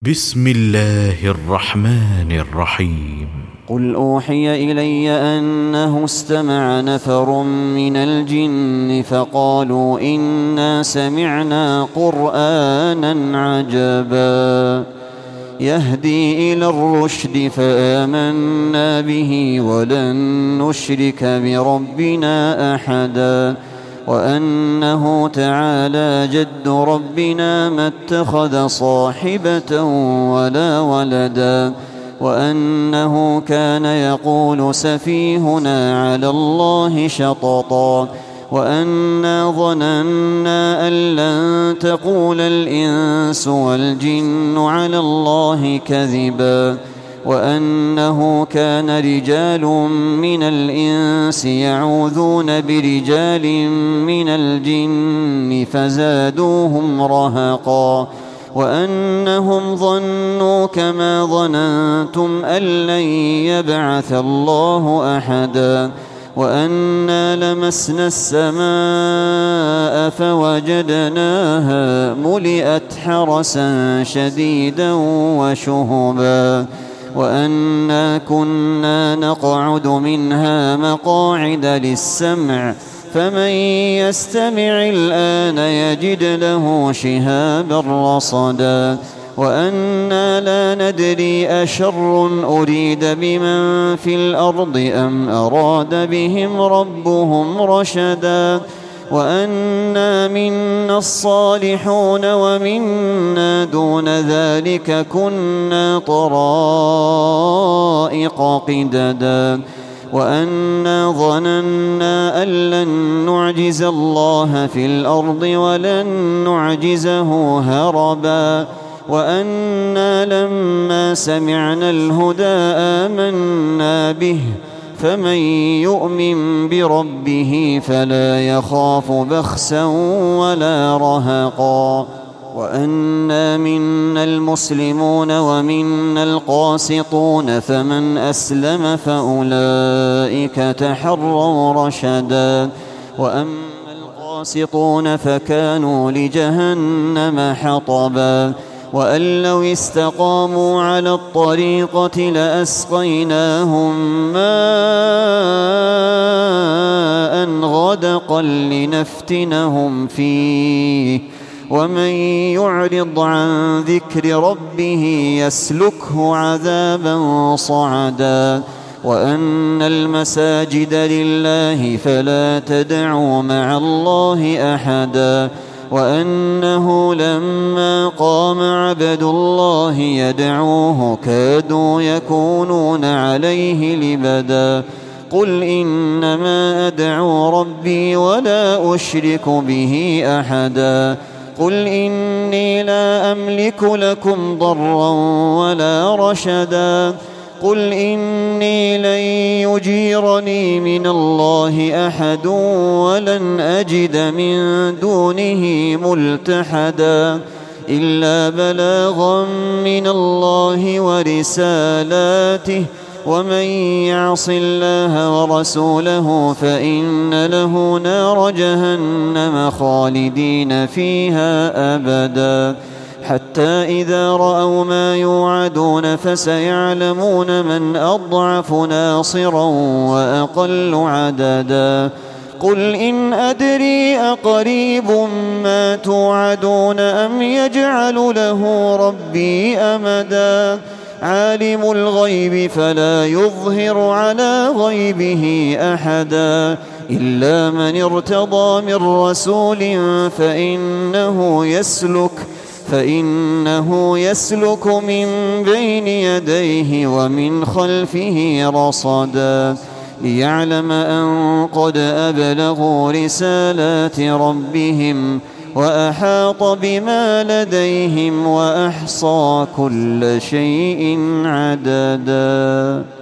بسم الله الرحمن الرحيم. قل أوحي إلي أنه استمع نفر من الجن فقالوا إنا سمعنا قرآنا عجبا يهدي إلى الرشد فآمنا به ولن نشرك بربنا أحدا وأنه تعالى جد ربنا ما اتخذ صاحبة ولا ولدا وأنه كان يقول سفيهنا على الله شططا وأنا ظننا أن لن تقول الإنس والجن على الله كذبا وأنه كان رجال من الإنس يعوذون برجال من الجن فزادوهم رهقا وأنهم ظنوا كما ظننتم أن لن يبعث الله أحدا وأنا لمسنا السماء فوجدناها ملئت حرسا شديدا وشهبا وأنا كنا نقعد منها مقاعد للسمع فمن يستمع الآن يجد له شهابا رصدا وأنا لا ندري أشر أريد بمن في الأرض أم أراد بهم ربهم رشدا وأنا منا الصالحون ومنا دون ذلك كنا طرائق قددا وأنا ظننا أن لن نعجز الله في الأرض ولن نعجزه هربا وأنا لما سمعنا الهدى آمنا به فمن يؤمن بربه فلا يخاف بخسا ولا رهقا وأنا منا المسلمون ومنا القاسطون فمن أسلم فأولئك تحروا رشدا وأما القاسطون فكانوا لجهنم حطبا وأن لو استقاموا على الطريقة لأسقيناهم ماء غدقا لنفتنهم فيه ومن يعرض عن ذكر ربه يسلكه عذابا صعدا وأن المساجد لله فلا تدعوا مع الله أحدا وأنه لما قام عبد الله يدعوه كادوا يكونون عليه لبدا قل إنما أدعو ربي ولا أشرك به أحدا قل إني لا أملك لكم ضرا ولا رشدا قل إني لن يجيرني من الله أحد ولن أجد من دونه ملتحدا إلا بلاغا من الله ورسالاته ومن يعص الله ورسوله فإن له نار جهنم خالدين فيها أبدا حتى إذا رأوا ما يوعدون فسيعلمون من أضعف ناصرا وأقل عددا قل إن أدري أقريب ما توعدون أم يجعل له ربي أمدا عالم الغيب فلا يظهر على غيبه أحدا إلا من ارتضى من رسول فإنه يسلك من بين يديه ومن خلفه رصدا ليعلم أن قد أبلغوا رسالات ربهم وأحاط بما لديهم وأحصى كل شيء عددا.